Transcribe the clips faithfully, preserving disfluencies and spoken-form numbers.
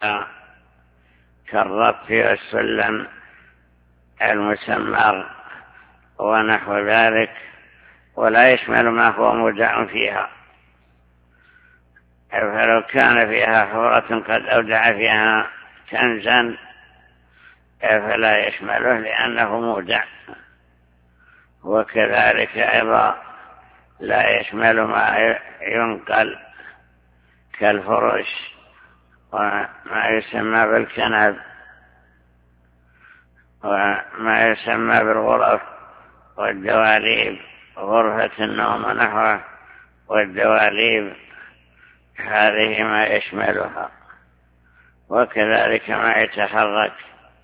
كالرف والسلم المسمر ونحو ذلك، ولا يشمل ما هو مودع فيها. فلو كان فيها حورة قد أودع فيها كنزا فلا يشمله لأنه مودع. وكذلك أيضا لا يشمل ما ينقل كالفرش وما يسمى بالكنب وما يسمى بالغرف والدواليب، غرفة النوم ونحوه والدواليب، هذه ما يشملها. وكذلك ما يتحرك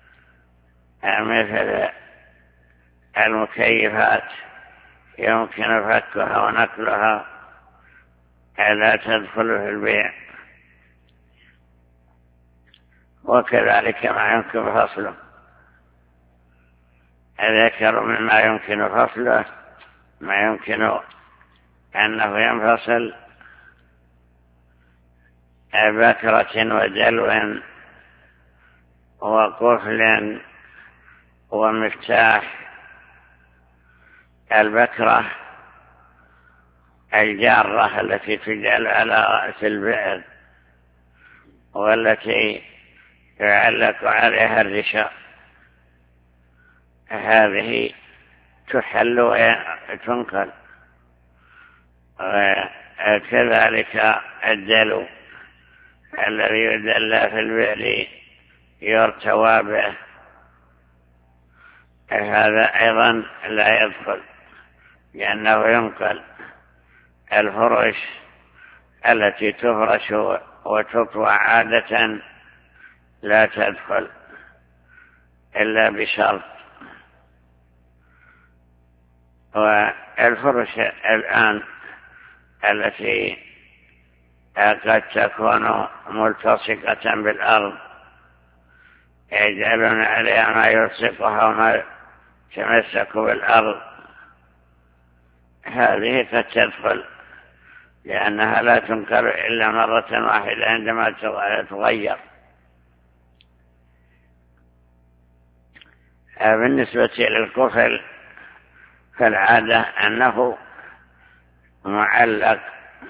مثل المكيفات يمكن فكها ونقلها لا تدخل في البيع. وكذلك ما يمكن فصله، ذكر مما يمكن فصله ما يمكن أنه ينفصل: بكرة ودلو وقفل ومفتاح. البكرة الجارة التي تجعل على رأس البئر والتي يعلق عليها الرشاء، هذه تحل وتنقل. كذلك الدلو الذي يدلى في البئر يرتوى به، هذا أيضا لا يدخل لأنه ينقل. الفرش التي تفرش وتطوى عادة لا تدخل إلا بشرط. والفرش الآن التي قد تكون ملتصقة بالأرض يجعلون عليها ما يلصقها وما تمسك بالأرض، هذه قد تدخل لأنها لا تنكر إلا مرة واحدة عندما تغير. بالنسبة للكفل فالعادة أنه معلق،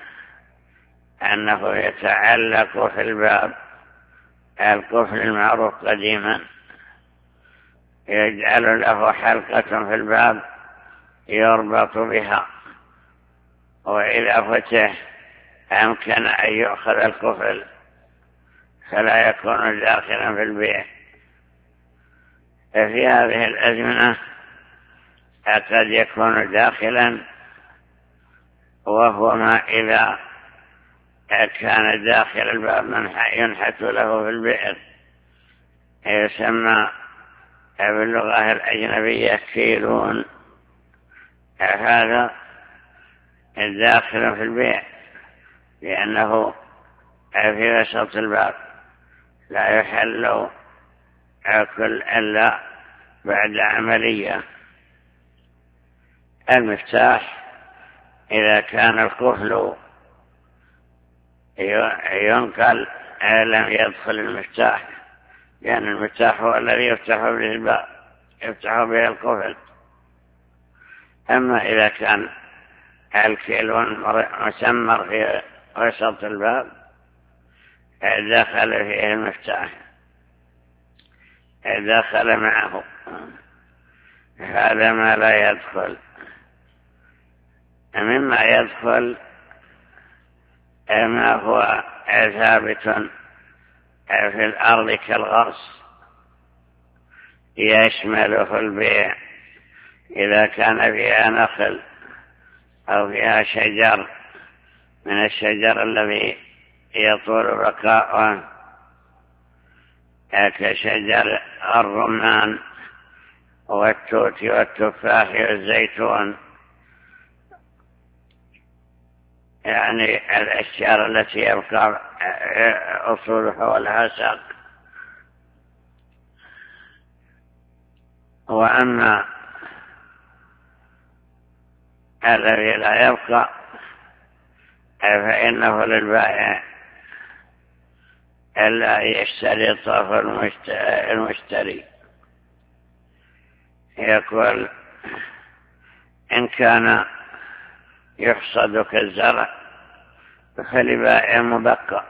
أنه يتعلق في الباب. الكفل المعروف قديما يجعل له حلقة في الباب يربط بها، وإذا فتح أمكن أن يؤخذ الكفل فلا يكون داخلا في البيت. في هذه الأزمنة قد يكون داخلا، وهو ما إذا كان داخل الباب ينحت له في البئر، يسمى باللغة الأجنبية كيلون. هذا داخل في البئر لأنه في وسط الباب، لا يحل كل إلا بعد عملية. المفتاح إذا كان القفل ينقل لم يدخل المفتاح، لأن المفتاح هو الذي يفتح به الباب، يفتح به القفل. أما إذا كان الكيلون مسمر في وسط الباب دخل فيه المفتاح، دخل معه، هذا ما لا يدخل. مما يدخل ما هو ثابت في الأرض كالغرس، يشمله البيع إذا كان فيها نخل أو فيها شجر من الشجر الذي يطول بقاؤه كشجر الرمان والتوت والتفاح والزيتون، يعني الأشجار التي يبقى أصولها ولها ساق. وأما الذي لا يبقى فإنه للبائع إلا يشترطه المشتري. يقول إن كان يحصد كالزرع فلبائع مبقى،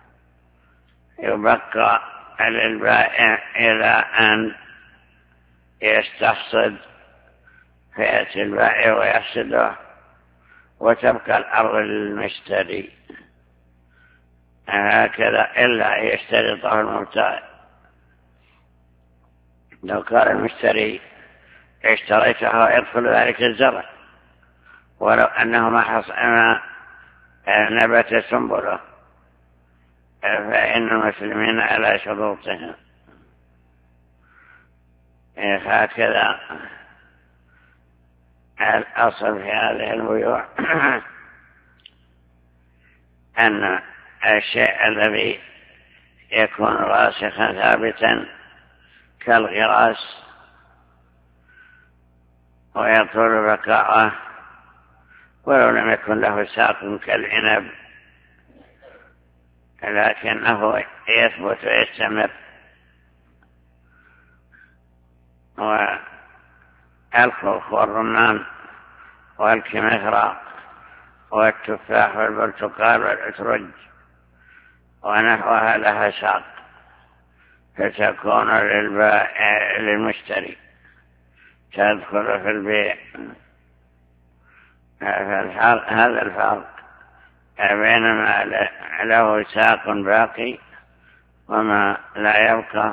يبقى للبائع إلى أن يستحصد، فيأتي البائع ويحصده وتبقى الأرض للمشتري. هكذا إلا يشترطه المبتاع. لو قال المشتري اشتريتها يدخل ذلك الزرع ولو أنه ما حصل نبت سنبله، فإن المسلمين على شروطهم. هكذا الأصل في هذه البيوع أن الشيء الذي يكون راسخا ثابتا كالغراس ويطول بقاءه ولو لم يكن له ساق كالعنب، لكنه يثبت ويستمر. والخوخ والرمان والكمثرى والتفاح والبرتقال والأترج ونحوها لها ساق فتكون للمشتري تدخل في البيع. هذا الفرق بينما له ساق باقي وما لا يبقى،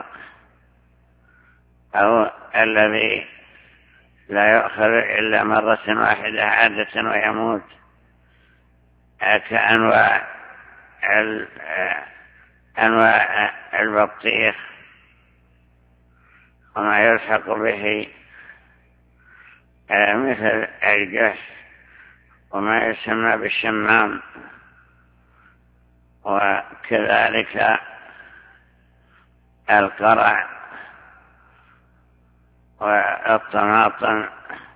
أو الذي لا يؤخذ إلا مرة واحدة عادة ويموت، كأنواع أنواع البطيخ وما يلحق به مثل الجح وما يسمى بالشمام، وكذلك القرع والطماطم.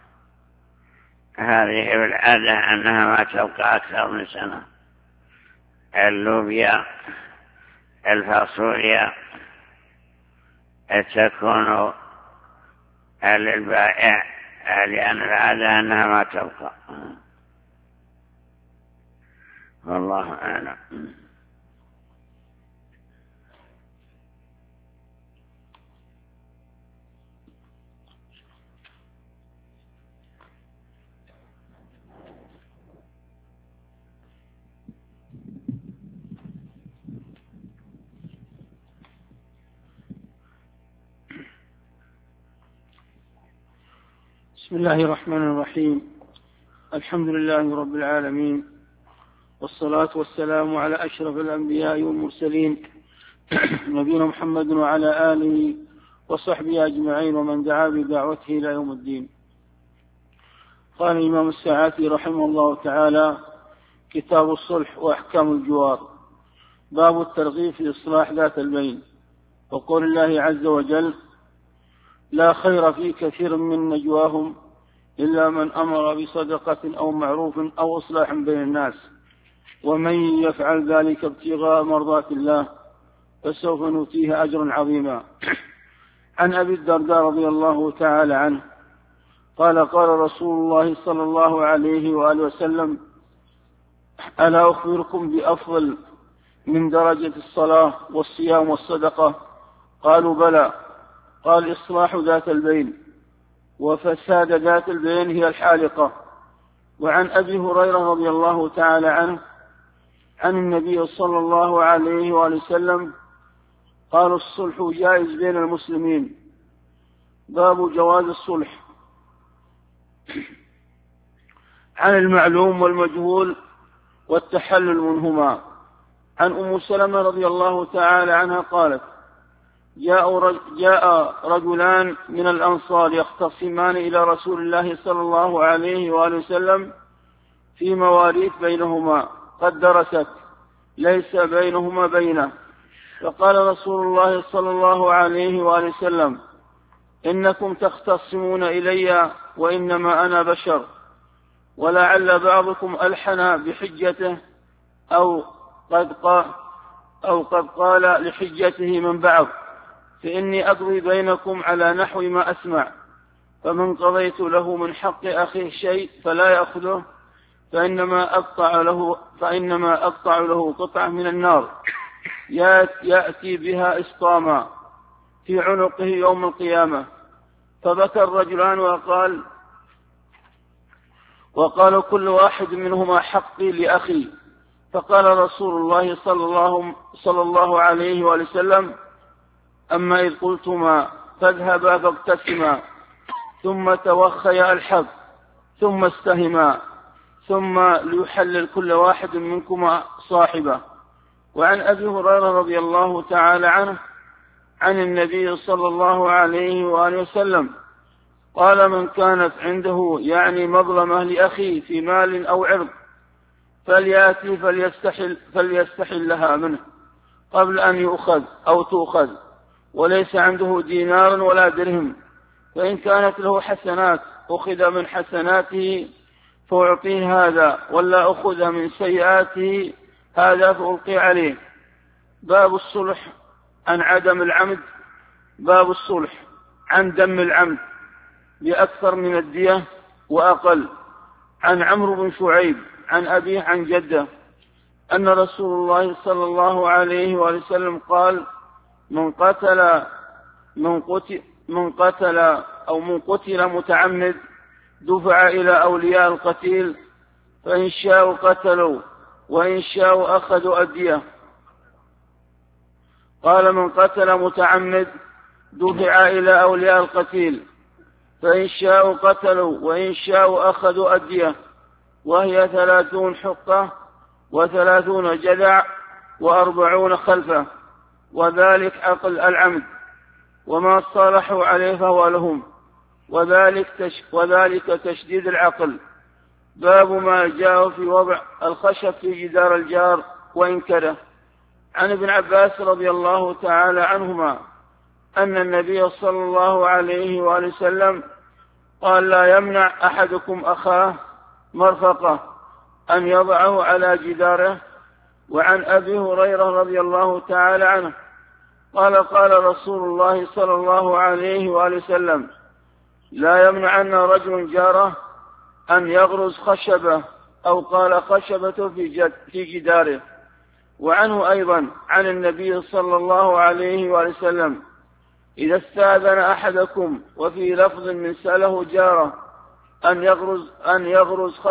هذه بالعادة أنها ما تبقى أكثر من سنة. اللوبيا الفاصوليا تكون للبائع لأن العادة أنها ما تبقى. والله أعلم. بسم الله الرحمن الرحيم. الحمد لله رب العالمين، والصلاة والسلام على أشرف الأنبياء والمرسلين نبينا محمد وعلى آله وصحبه أجمعين ومن دعا بدعوته إلى يوم الدين. قال الإمام السعاتي رحمه الله تعالى: كتاب الصلح وأحكام الجوار. باب الترغيب في إصلاح ذات البين. وقول الله عز وجل: لا خير في كثير من نجواهم إلا من أمر بصدقة أو معروف أو إصلاح بين الناس ومن يفعل ذلك ابتغاء مرضات الله فسوف نؤتيه أجرا عظيما. عن أبي الدرداء رضي الله تعالى عنه قال: قال رسول الله صلى الله عليه وآله وسلم: ألا أخبركم بأفضل من درجة الصلاة والصيام والصدقة؟ قالوا: بلى. قال: إصلاح ذات البين. وفساد ذات البين هي الحالقة. وعن أبي هريرة رضي الله تعالى عنه عن النبي صلى الله عليه وآله وسلم قال: الصلح جائز بين المسلمين. باب جواز الصلح. عن المعلوم والمجهول والتحلل منهما. عن أم سلمة رضي الله تعالى عنها قالت: جاء رجلان من الأنصار يختصمان إلى رسول الله صلى الله عليه وآله وسلم في مواريث بينهما قد درست ليس بينهما بينه، فقال رسول الله صلى الله عليه وآله وسلم: إنكم تختصمون إلي وإنما أنا بشر، ولعل بعضكم ألحن بحجته أو قد أو قد قال لحجته من بعض فإني أقضي بينكم على نحو ما أسمع، فمن قضيت له من حق أخيه شيء فلا يأخذه فإنما أقطع له, فإنما أقطع له قطعة من النار يأتي بها إسطاما في عنقه يوم القيامة. فبكى الرجلان وقال وقال كل واحد منهما حقي لأخي. فقال رسول الله صلى الله, صلى الله عليه وسلم أما إذ قلتما فاذهبا فاقتسما ثم توخيا الحق ثم استهما ثم ليحلل كل واحد منكما صاحبه. وعن أبي هريرة رضي الله تعالى عنه عن النبي صلى الله عليه وآله وسلم قال من كانت عنده يعني مظلمة لأخيه في مال أو عرض فليأتي فليستحل, فليستحل لها منه قبل أن يؤخذ أو تؤخذ وليس عنده دينار ولا درهم، فإن كانت له حسنات أخذ من حسناته فأعطيه هذا، ولا أخذ من سيئاته هذا فألقي عليه. باب الصلح عن عدم العمد. باب الصلح عن دم العمد بأكثر من الدية وأقل. عن عمرو بن شعيب عن أبيه عن جده أن رسول الله صلى الله عليه وسلم قال من قتل من قتل, من قتل أو من قتل متعمد دفع إلى أولياء القتيل فإن شاءوا قتلوا وإن شاءوا أخذوا الدية. قال من قتل متعمد دفع إلى أولياء القتيل فإن شاءوا قتلوا وإن شاءوا أخذوا الدية، وهي ثلاثون حقة وثلاثون جذع وأربعون خلفة، وذلك عقل العمد، وما صالحوا عليه فهو لهم، وذلك, تش وذلك تشديد العقل. باب ما جاء في وضع الخشب في جدار الجار وإن كره. عن ابن عباس رضي الله تعالى عنهما أن النبي صلى الله عليه وآله وسلم قال لا يمنع أحدكم أخاه مرفقة أن يضعه على جداره. وعن أبي هريرة رضي الله تعالى عنه قال قال رسول الله صلى الله عليه وآله وسلم لا يمنعن رجل جاره أن يغرز خشبة أو قال خشبة في جداره. وعنه أيضا عن النبي صلى الله عليه وآله وسلم إذا استأذن أحدكم وفي لفظ من سأله جاره أن يغرز, أن يغرز